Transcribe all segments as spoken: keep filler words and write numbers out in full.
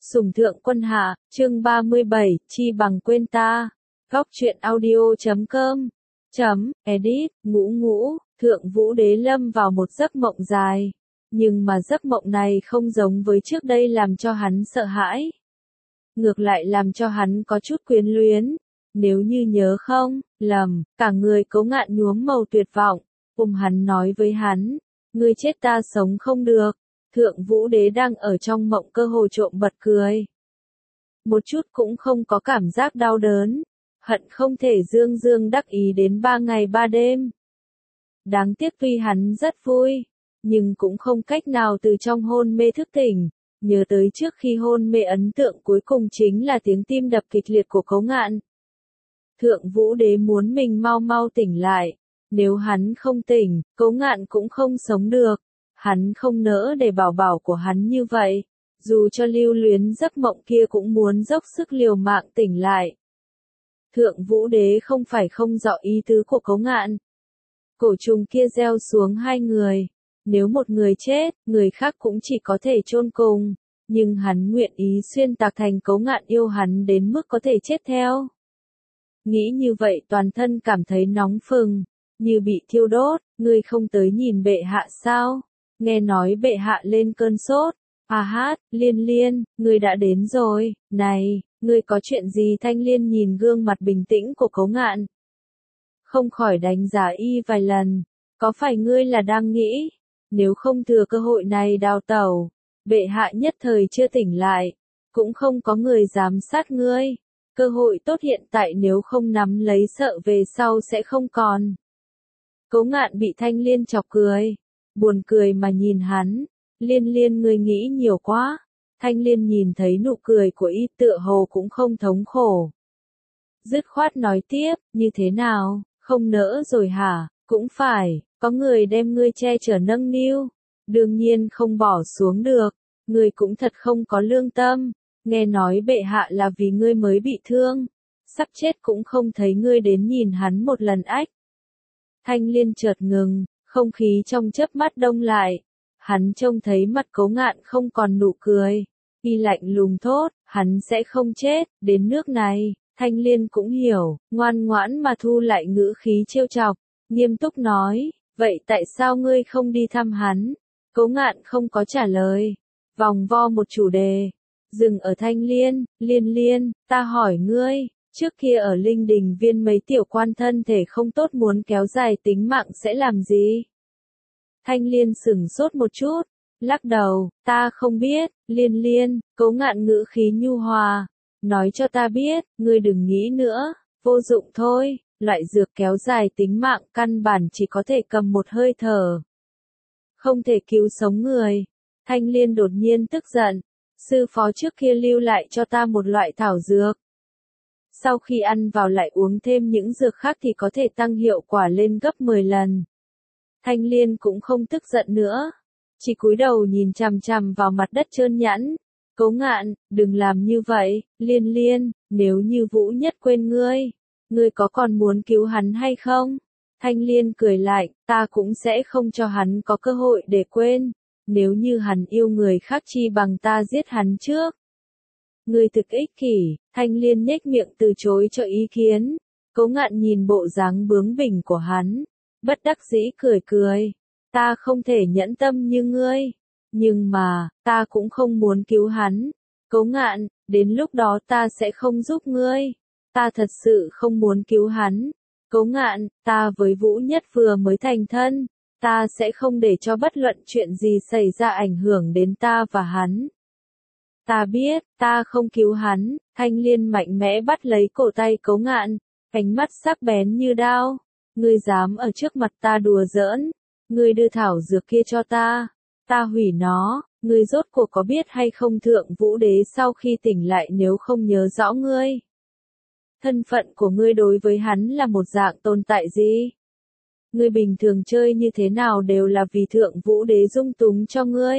Sủng thượng quân hạ, chương ba mươi bảy, chi bằng quên ta. Góc truyện audio chấm com. Chấm, edit, ngũ ngũ, thượng vũ đế lâm vào một giấc mộng dài. Nhưng mà giấc mộng này không giống với trước đây làm cho hắn sợ hãi. Ngược lại làm cho hắn có chút quyến luyến. Nếu như nhớ không, lầm, cả người Cố Ngạn nhuốm màu tuyệt vọng. Ôm hắn nói với hắn, ngươi chết ta sống không được. Thượng vũ đế đang ở trong mộng cơ hồ trộm bật cười. Một chút cũng không có cảm giác đau đớn. Hận không thể dương dương đắc ý đến ba ngày ba đêm. Đáng tiếc tuy hắn rất vui, nhưng cũng không cách nào từ trong hôn mê thức tỉnh. Nhớ tới trước khi hôn mê ấn tượng cuối cùng chính là tiếng tim đập kịch liệt của Cố Ngạn. Thượng vũ đế muốn mình mau mau tỉnh lại. Nếu hắn không tỉnh, Cố Ngạn cũng không sống được. Hắn không nỡ để bảo bảo của hắn như vậy. Dù cho lưu luyến giấc mộng kia cũng muốn dốc sức liều mạng tỉnh lại. Thượng vũ đế không phải không rõ ý tứ của Cố Ngạn. Cổ trùng kia gieo xuống hai người. Nếu một người chết, người khác cũng chỉ có thể chôn cùng. Nhưng hắn nguyện ý xuyên tạc thành Cố Ngạn yêu hắn đến mức có thể chết theo. Nghĩ như vậy toàn thân cảm thấy nóng phừng, như bị thiêu đốt. Ngươi không tới nhìn bệ hạ sao? Nghe nói bệ hạ lên cơn sốt. À hát, Liên Liên, ngươi đã đến rồi. Này, ngươi có chuyện gì? Thanh Liên nhìn gương mặt bình tĩnh của Cố Ngạn, không khỏi đánh giá y vài lần. Có phải ngươi là đang nghĩ, nếu không thừa cơ hội này đào tẩu, bệ hạ nhất thời chưa tỉnh lại, cũng không có người giám sát ngươi. Cơ hội tốt hiện tại nếu không nắm lấy sợ về sau sẽ không còn. Cố Ngạn bị Thanh Liên chọc cười. Buồn cười mà nhìn hắn. Liên Liên ngươi nghĩ nhiều quá. Thanh Liên nhìn thấy nụ cười của y tựa hồ cũng không thống khổ. Dứt khoát nói tiếp, như thế nào, không nỡ rồi hả? Cũng phải, có người đem ngươi che chở nâng niu. Đương nhiên không bỏ xuống được. Ngươi cũng thật không có lương tâm. Nghe nói bệ hạ là vì ngươi mới bị thương. Sắp chết cũng không thấy ngươi đến nhìn hắn một lần ách. Thanh Liên chợt ngừng, không khí trong chớp mắt đông lại. Hắn trông thấy mặt Cố Ngạn không còn nụ cười. Y lạnh lùng thốt, hắn sẽ không chết, đến nước này. Thanh Liên cũng hiểu, ngoan ngoãn mà thu lại ngữ khí trêu chọc, nghiêm túc nói, vậy tại sao ngươi không đi thăm hắn? Cố Ngạn không có trả lời, vòng vo một chủ đề, dừng ở Thanh Liên. Liên Liên, ta hỏi ngươi, trước kia ở Linh Đình Viên mấy tiểu quan thân thể không tốt muốn kéo dài tính mạng sẽ làm gì? Thanh Liên sửng sốt một chút, lắc đầu, ta không biết. Liên Liên, Cố Ngạn ngữ khí nhu hòa, nói cho ta biết, ngươi đừng nghĩ nữa, vô dụng thôi, loại dược kéo dài tính mạng căn bản chỉ có thể cầm một hơi thở, không thể cứu sống người. Thanh Liên đột nhiên tức giận, sư phó trước kia lưu lại cho ta một loại thảo dược. Sau khi ăn vào lại uống thêm những dược khác thì có thể tăng hiệu quả lên gấp mười lần. Thanh Liên cũng không tức giận nữa, chỉ cúi đầu nhìn chằm chằm vào mặt đất trơn nhẵn. Cố Ngạn, đừng làm như vậy. Liên Liên, nếu như Vũ Nhất quên ngươi, ngươi có còn muốn cứu hắn hay không? Thanh Liên cười lại, ta cũng sẽ không cho hắn có cơ hội để quên. Nếu như hắn yêu người khác chi bằng ta giết hắn trước. Ngươi thực ích kỷ. Thanh Liên nhếch miệng từ chối cho ý kiến. Cố Ngạn nhìn bộ dáng bướng bỉnh của hắn, bất đắc dĩ cười cười. Ta không thể nhẫn tâm như ngươi. Nhưng mà, ta cũng không muốn cứu hắn. Cố Ngạn, đến lúc đó ta sẽ không giúp ngươi. Ta thật sự không muốn cứu hắn. Cố Ngạn, ta với Vũ Nhất vừa mới thành thân. Ta sẽ không để cho bất luận chuyện gì xảy ra ảnh hưởng đến ta và hắn. Ta biết, ta không cứu hắn. Thanh Liên mạnh mẽ bắt lấy cổ tay Cố Ngạn, ánh mắt sắc bén như đao. Ngươi dám ở trước mặt ta đùa giỡn. Ngươi đưa thảo dược kia cho ta. Ta hủy nó. Ngươi rốt cuộc có biết hay không thượng vũ đế sau khi tỉnh lại nếu không nhớ rõ ngươi? Thân phận của ngươi đối với hắn là một dạng tồn tại gì? Ngươi bình thường chơi như thế nào đều là vì thượng vũ đế dung túng cho ngươi.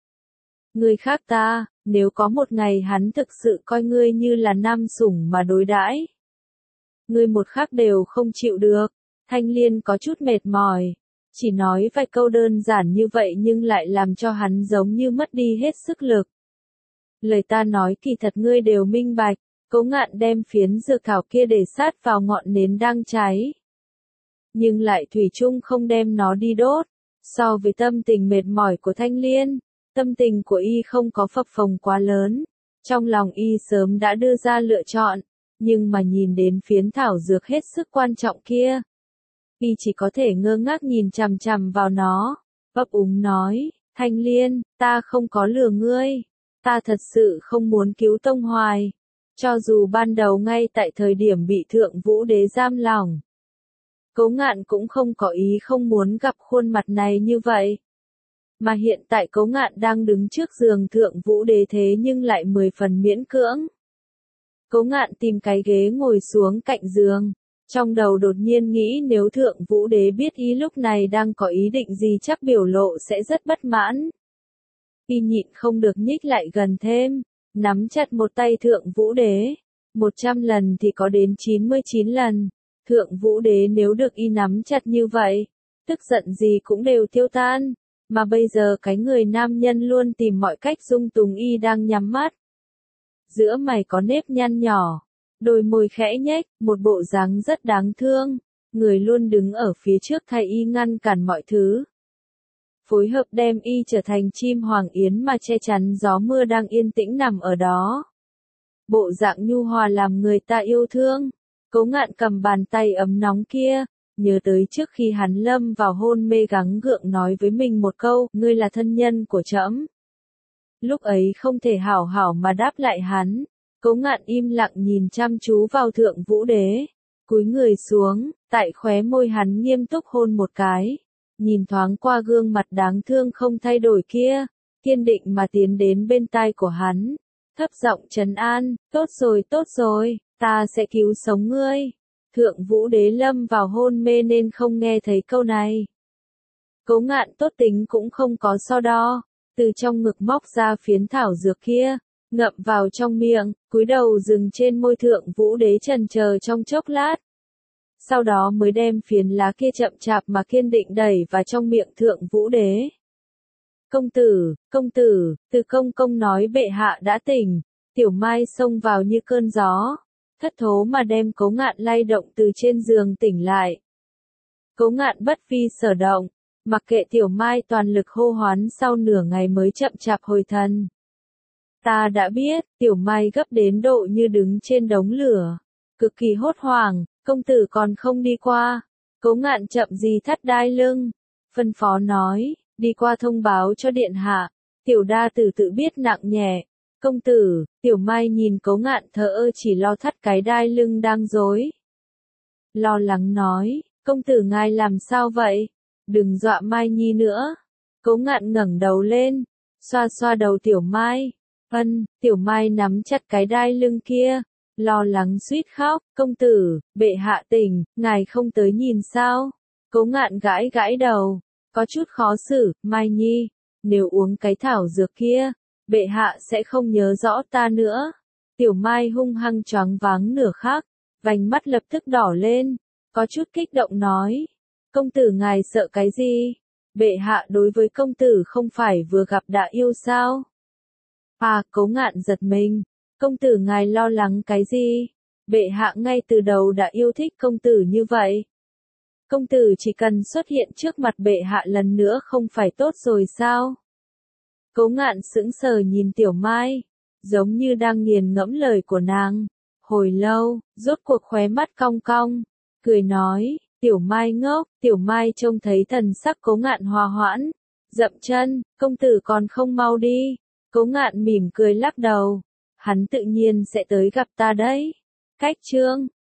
Ngươi khác ta, nếu có một ngày hắn thực sự coi ngươi như là nam sủng mà đối đãi, ngươi một khắc đều không chịu được. Thanh Liên có chút mệt mỏi. Chỉ nói vài câu đơn giản như vậy nhưng lại làm cho hắn giống như mất đi hết sức lực. Lời ta nói kỳ thật ngươi đều minh bạch. Cố Ngạn đem phiến dược thảo kia để sát vào ngọn nến đang cháy. Nhưng lại thủy chung không đem nó đi đốt. So với tâm tình mệt mỏi của Thanh Liên, tâm tình của y không có phập phồng quá lớn. Trong lòng y sớm đã đưa ra lựa chọn, nhưng mà nhìn đến phiến thảo dược hết sức quan trọng kia, y chỉ có thể ngơ ngác nhìn chằm chằm vào nó, ấp úng nói, Thanh Liên, ta không có lừa ngươi, ta thật sự không muốn cứu Tông Hoài, cho dù ban đầu ngay tại thời điểm bị Thượng Vũ Đế giam lỏng. Cố Ngạn cũng không có ý không muốn gặp khuôn mặt này như vậy. Mà hiện tại Cố Ngạn đang đứng trước giường Thượng Vũ Đế thế nhưng lại mười phần miễn cưỡng. Cố Ngạn tìm cái ghế ngồi xuống cạnh giường, trong đầu đột nhiên nghĩ nếu Thượng Vũ Đế biết y lúc này đang có ý định gì chắc biểu lộ sẽ rất bất mãn. Y nhịn không được nhích lại gần thêm, nắm chặt một tay Thượng Vũ Đế, một trăm lần thì có đến chín mươi chín lần. Thượng Vũ Đế nếu được y nắm chặt như vậy, tức giận gì cũng đều tiêu tan, mà bây giờ cái người nam nhân luôn tìm mọi cách dung túng y đang nhắm mắt. Giữa mày có nếp nhăn nhỏ, đôi môi khẽ nhếch, một bộ dáng rất đáng thương, người luôn đứng ở phía trước thay y ngăn cản mọi thứ. Phối hợp đem y trở thành chim hoàng yến mà che chắn gió mưa đang yên tĩnh nằm ở đó. Bộ dạng nhu hòa làm người ta yêu thương. Cố Ngạn cầm bàn tay ấm nóng kia, nhớ tới trước khi hắn lâm vào hôn mê gắng gượng nói với mình một câu, ngươi là thân nhân của trẫm. Lúc ấy không thể hảo hảo mà đáp lại hắn, Cố Ngạn im lặng nhìn chăm chú vào Thượng Vũ Đế, cúi người xuống, tại khóe môi hắn nghiêm túc hôn một cái, nhìn thoáng qua gương mặt đáng thương không thay đổi kia, kiên định mà tiến đến bên tai của hắn, thấp giọng trấn an, tốt rồi tốt rồi. Ta sẽ cứu sống ngươi. Thượng Vũ Đế lâm vào hôn mê nên không nghe thấy câu này. Cố Ngạn tốt tính cũng không có so đo, từ trong ngực móc ra phiến thảo dược kia, ngậm vào trong miệng, cúi đầu dừng trên môi Thượng Vũ Đế chần chờ trong chốc lát. Sau đó mới đem phiến lá kia chậm chạp mà kiên định đẩy vào trong miệng Thượng Vũ Đế. Công tử, công tử, Từ công công nói bệ hạ đã tỉnh, Tiểu Mai xông vào như cơn gió. Thất thố mà đem Cố Ngạn lay động từ trên giường tỉnh lại. Cố Ngạn bất vi sở động, mặc kệ Tiểu Mai toàn lực hô hoán sau nửa ngày mới chậm chạp hồi thần. Ta đã biết, Tiểu Mai gấp đến độ như đứng trên đống lửa, cực kỳ hốt hoảng, công tử còn không đi qua. Cố Ngạn chậm gì thắt đai lưng, phân phó nói, đi qua thông báo cho điện hạ, Tiểu đa tử tự biết nặng nhẹ. Công tử, Tiểu Mai nhìn Cố Ngạn thờ ơ chỉ lo thắt cái đai lưng đang rối. Lo lắng nói, công tử ngài làm sao vậy? Đừng dọa Mai Nhi nữa. Cố Ngạn ngẩng đầu lên, xoa xoa đầu Tiểu Mai. Ân, Tiểu Mai nắm chặt cái đai lưng kia, lo lắng suýt khóc, công tử, bệ hạ tỉnh, ngài không tới nhìn sao? Cố Ngạn gãi gãi đầu, có chút khó xử, Mai Nhi, nếu uống cái thảo dược kia, bệ hạ sẽ không nhớ rõ ta nữa. Tiểu Mai hung hăng choáng váng nửa khắc, vành mắt lập tức đỏ lên, có chút kích động nói, công tử ngài sợ cái gì? Bệ hạ đối với công tử không phải vừa gặp đã yêu sao? À, Cố Ngạn giật mình, công tử ngài lo lắng cái gì? Bệ hạ ngay từ đầu đã yêu thích công tử như vậy. Công tử chỉ cần xuất hiện trước mặt bệ hạ lần nữa không phải tốt rồi sao? Cố Ngạn sững sờ nhìn Tiểu Mai, giống như đang nghiền ngẫm lời của nàng. Hồi lâu, rốt cuộc khóe mắt cong cong, cười nói, Tiểu Mai ngốc, Tiểu Mai trông thấy thần sắc Cố Ngạn hòa hoãn, dậm chân, công tử còn không mau đi. Cố Ngạn mỉm cười lắc đầu, hắn tự nhiên sẽ tới gặp ta đấy. Cách chương